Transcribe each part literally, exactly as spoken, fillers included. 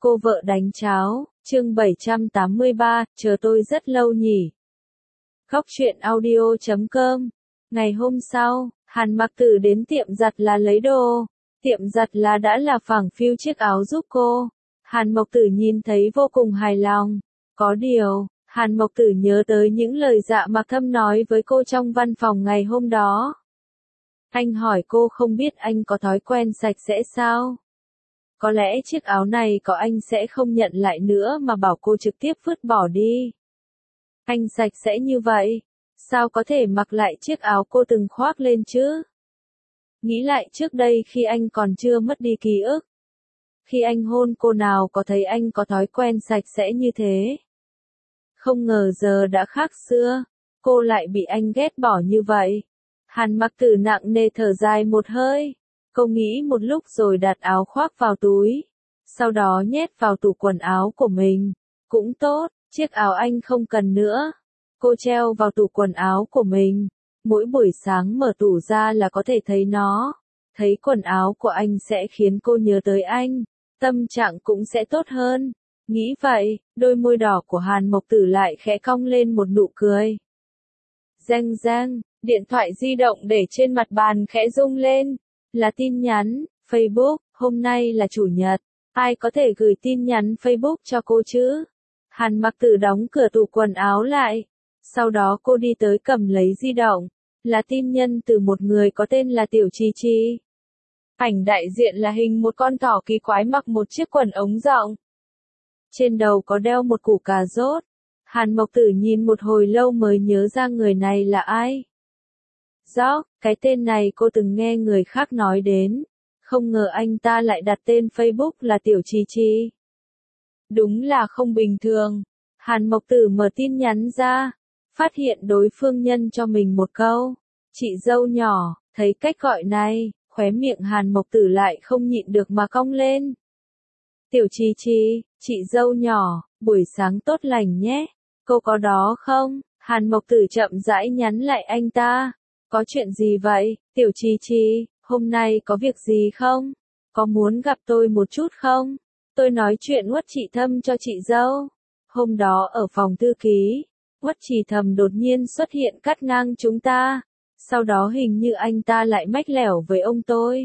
Cô vợ đánh cháo, chương bảy trăm tám mươi ba, chờ tôi rất lâu nhỉ. Góc truyện audio chấm com. Ngày hôm sau, Hàn Mặc Tử đến tiệm giặt là lấy đồ. Tiệm giặt là đã là phẳng phiu chiếc áo giúp cô. Hàn Mộc Tử nhìn thấy vô cùng hài lòng. Có điều, Hàn Mộc Tử nhớ tới những lời Dạ Mặc Thâm nói với cô trong văn phòng ngày hôm đó. Anh hỏi cô không biết anh có thói quen sạch sẽ sao? Có lẽ chiếc áo này có anh sẽ không nhận lại nữa mà bảo cô trực tiếp vứt bỏ đi. Anh sạch sẽ như vậy, sao có thể mặc lại chiếc áo cô từng khoác lên chứ? Nghĩ lại trước đây khi anh còn chưa mất đi ký ức. Khi anh hôn cô nào có thấy anh có thói quen sạch sẽ như thế. Không ngờ giờ đã khác xưa, cô lại bị anh ghét bỏ như vậy. Hàn Mặc Tử nặng nề thở dài một hơi. Cô nghĩ một lúc rồi đặt áo khoác vào túi. Sau đó nhét vào tủ quần áo của mình. Cũng tốt, chiếc áo anh không cần nữa. Cô treo vào tủ quần áo của mình. Mỗi buổi sáng mở tủ ra là có thể thấy nó. Thấy quần áo của anh sẽ khiến cô nhớ tới anh. Tâm trạng cũng sẽ tốt hơn. Nghĩ vậy, đôi môi đỏ của Hàn Mộc Tử lại khẽ cong lên một nụ cười. Reng reng, điện thoại di động để trên mặt bàn khẽ rung lên. Là tin nhắn, Facebook, hôm nay là chủ nhật. Ai có thể gửi tin nhắn Facebook cho cô chứ? Hàn Mặc Tử đóng cửa tủ quần áo lại. Sau đó cô đi tới cầm lấy di động. Là tin nhân từ một người có tên là Tiểu Chi Chi. Ảnh đại diện là hình một con thỏ kỳ quái mặc một chiếc quần ống rộng. Trên đầu có đeo một củ cà rốt. Hàn Mộc Tử nhìn một hồi lâu mới nhớ ra người này là ai. Rõ, cái tên này cô từng nghe người khác nói đến. Không ngờ anh ta lại đặt tên Facebook là Tiểu Chi Chi. Đúng là không bình thường. Hàn Mộc Tử mở tin nhắn ra. Phát hiện đối phương nhân cho mình một câu. Chị dâu nhỏ, thấy cách gọi này, khóe miệng Hàn Mộc Tử lại không nhịn được mà cong lên. Tiểu Chi Chi, chị dâu nhỏ, buổi sáng tốt lành nhé. Cô có đó không? Hàn Mộc Tử chậm rãi nhắn lại anh ta. Có chuyện gì vậy, Tiểu Chi Chi, hôm nay có việc gì không? Có muốn gặp tôi một chút không? Tôi nói chuyện Uất Chỉ Thâm cho chị dâu. Hôm đó ở phòng thư ký, Uất Chỉ Thâm đột nhiên xuất hiện cắt ngang chúng ta. Sau đó hình như anh ta lại mách lẻo với ông tôi.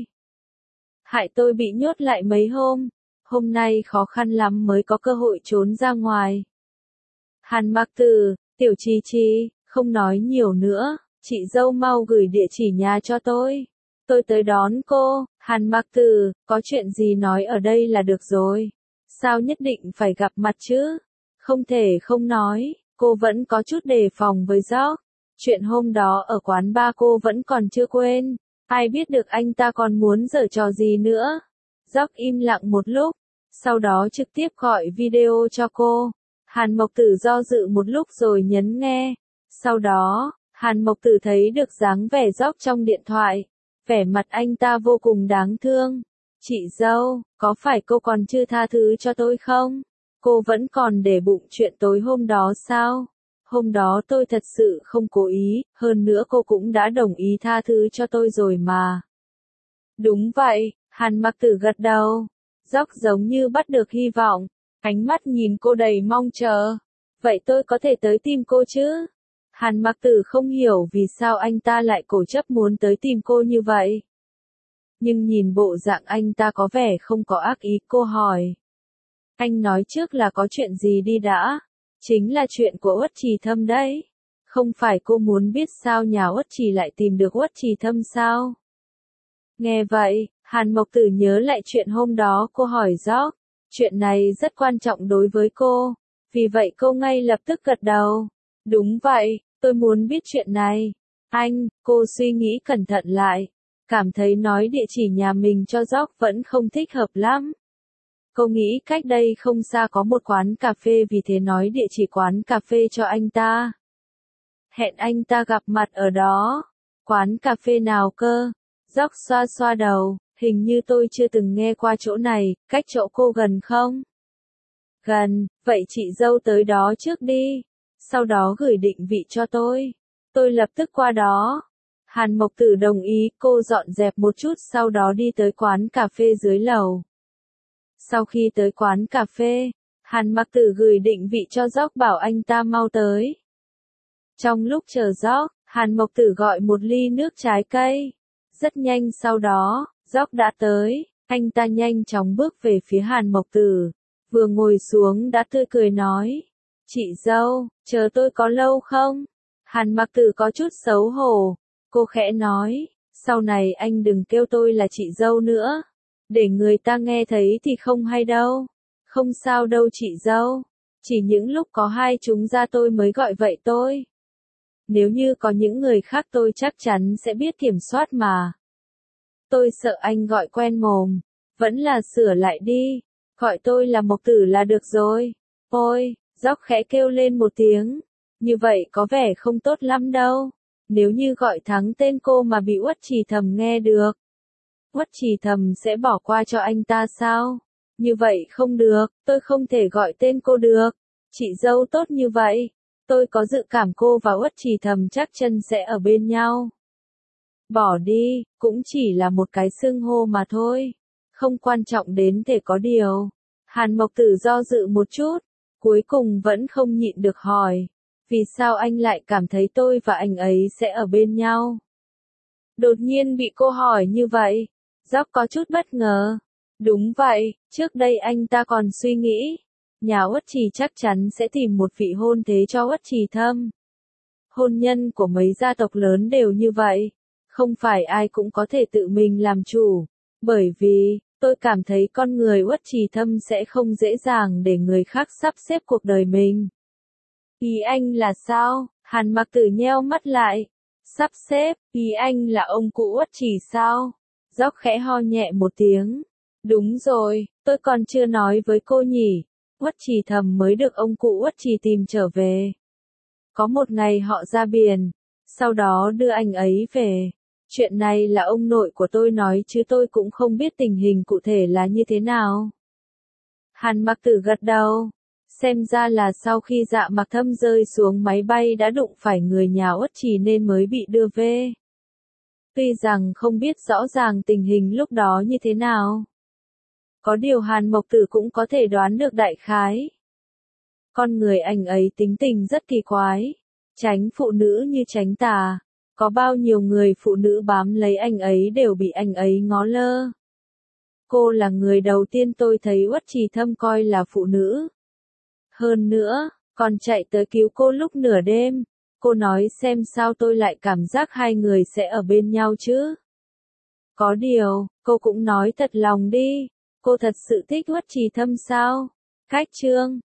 Hại tôi bị nhốt lại mấy hôm. Hôm nay khó khăn lắm mới có cơ hội trốn ra ngoài. Hàn Mặc Tử, Tiểu Chi Chi, không nói nhiều nữa. Chị dâu mau gửi địa chỉ nhà cho tôi. Tôi tới đón cô. Hàn Mặc Tử, có chuyện gì nói ở đây là được rồi. Sao nhất định phải gặp mặt chứ? Không thể không nói, cô vẫn có chút đề phòng với Jock. Chuyện hôm đó ở quán bar cô vẫn còn chưa quên. Ai biết được anh ta còn muốn giở trò gì nữa. Jock im lặng một lúc. Sau đó trực tiếp gọi video cho cô. Hàn Mộc Tử do dự một lúc rồi nhấn nghe. Sau đó, Hàn Mộc Tử thấy được dáng vẻ Jock trong điện thoại. Vẻ mặt anh ta vô cùng đáng thương. Chị dâu, có phải cô còn chưa tha thứ cho tôi không? Cô vẫn còn để bụng chuyện tối hôm đó sao? Hôm đó tôi thật sự không cố ý, hơn nữa cô cũng đã đồng ý tha thứ cho tôi rồi mà. Đúng vậy, Hàn Mặc Tử gật đầu. Jock giống như bắt được hy vọng. Ánh mắt nhìn cô đầy mong chờ. Vậy tôi có thể tới tìm cô chứ? Hàn Mặc Tử không hiểu vì sao anh ta lại cố chấp muốn tới tìm cô như vậy. Nhưng nhìn bộ dạng anh ta có vẻ không có ác ý, cô hỏi. Anh nói trước là có chuyện gì đi đã? Chính là chuyện của Uất Chỉ Thâm đấy. Không phải cô muốn biết sao nhà Uất Chỉ lại tìm được Uất Chỉ Thâm sao? Nghe vậy, Hàn Mộc Tử nhớ lại chuyện hôm đó cô hỏi Jock. Chuyện này rất quan trọng đối với cô. Vì vậy cô ngay lập tức gật đầu. Đúng vậy, tôi muốn biết chuyện này. Anh, cô suy nghĩ cẩn thận lại. Cảm thấy nói địa chỉ nhà mình cho Jock vẫn không thích hợp lắm. Cô nghĩ cách đây không xa có một quán cà phê vì thế nói địa chỉ quán cà phê cho anh ta. Hẹn anh ta gặp mặt ở đó. Quán cà phê nào cơ? Jock xoa xoa đầu, hình như tôi chưa từng nghe qua chỗ này, cách chỗ cô gần không? Gần, vậy chị dâu tới đó trước đi. Sau đó gửi định vị cho tôi. Tôi lập tức qua đó. Hàn Mộc Tử đồng ý, cô dọn dẹp một chút sau đó đi tới quán cà phê dưới lầu. Sau khi tới quán cà phê, Hàn Mặc Tử gửi định vị cho Dốc bảo anh ta mau tới. Trong lúc chờ Dốc, Hàn Mộc Tử gọi một ly nước trái cây. Rất nhanh sau đó, Dốc đã tới, anh ta nhanh chóng bước về phía Hàn Mộc Tử. Vừa ngồi xuống đã tươi cười nói. Chị dâu, chờ tôi có lâu không? Hàn Mặc Tử có chút xấu hổ. Cô khẽ nói, sau này anh đừng kêu tôi là chị dâu nữa. Để người ta nghe thấy thì không hay đâu. Không sao đâu chị dâu. Chỉ những lúc có hai chúng ta tôi mới gọi vậy tôi. Nếu như có những người khác tôi chắc chắn sẽ biết kiểm soát mà. Tôi sợ anh gọi quen mồm. Vẫn là sửa lại đi. Gọi tôi là Mộc Tử là được rồi. Ôi, Dốc khẽ kêu lên một tiếng. Như vậy có vẻ không tốt lắm đâu. Nếu như gọi thắng tên cô mà bị Uất Trì Thầm nghe được. Uất Trì Thầm sẽ bỏ qua cho anh ta sao? Như vậy không được, tôi không thể gọi tên cô được. Chị dâu tốt như vậy. Tôi có dự cảm cô và Uất Trì Thầm chắc chân sẽ ở bên nhau. Bỏ đi, cũng chỉ là một cái xưng hô mà thôi. Không quan trọng đến thể có điều. Hàn Mộc Tử do dự một chút. Cuối cùng vẫn không nhịn được hỏi. Vì sao anh lại cảm thấy tôi và anh ấy sẽ ở bên nhau? Đột nhiên bị cô hỏi như vậy. Dốc có chút bất ngờ. Đúng vậy, trước đây anh ta còn suy nghĩ. Nhà Uất Trì chắc chắn sẽ tìm một vị hôn thế cho Uất Trì Thâm. Hôn nhân của mấy gia tộc lớn đều như vậy. Không phải ai cũng có thể tự mình làm chủ. Bởi vì, tôi cảm thấy con người Uất Trì Thâm sẽ không dễ dàng để người khác sắp xếp cuộc đời mình. Ý anh là sao? Hàn Mặc Tử nheo mắt lại. Sắp xếp, ý anh là ông cụ Uất Trì sao? Dốc khẽ ho nhẹ một tiếng. Đúng rồi, tôi còn chưa nói với cô nhỉ. Uất Trì Thầm mới được ông cụ Uất Trì tìm trở về. Có một ngày họ ra biển, sau đó đưa anh ấy về. Chuyện này là ông nội của tôi nói chứ tôi cũng không biết tình hình cụ thể là như thế nào. Hàn Mặc Tử gật đầu. Xem ra là sau khi Dạ Mặc Thâm rơi xuống máy bay đã đụng phải người nhà Uất Trì nên mới bị đưa về. Tuy rằng không biết rõ ràng tình hình lúc đó như thế nào. Có điều Hàn Mộc Tử cũng có thể đoán được đại khái. Con người anh ấy tính tình rất kỳ quái. Tránh phụ nữ như tránh tà. Có bao nhiêu người phụ nữ bám lấy anh ấy đều bị anh ấy ngó lơ. Cô là người đầu tiên tôi thấy Uất Trì Thâm coi là phụ nữ. Hơn nữa, còn chạy tới cứu cô lúc nửa đêm. Cô nói xem sao tôi lại cảm giác hai người sẽ ở bên nhau chứ. Có điều, cô cũng nói thật lòng đi. Cô thật sự thích Uất Trì Thâm sao? Khách chương.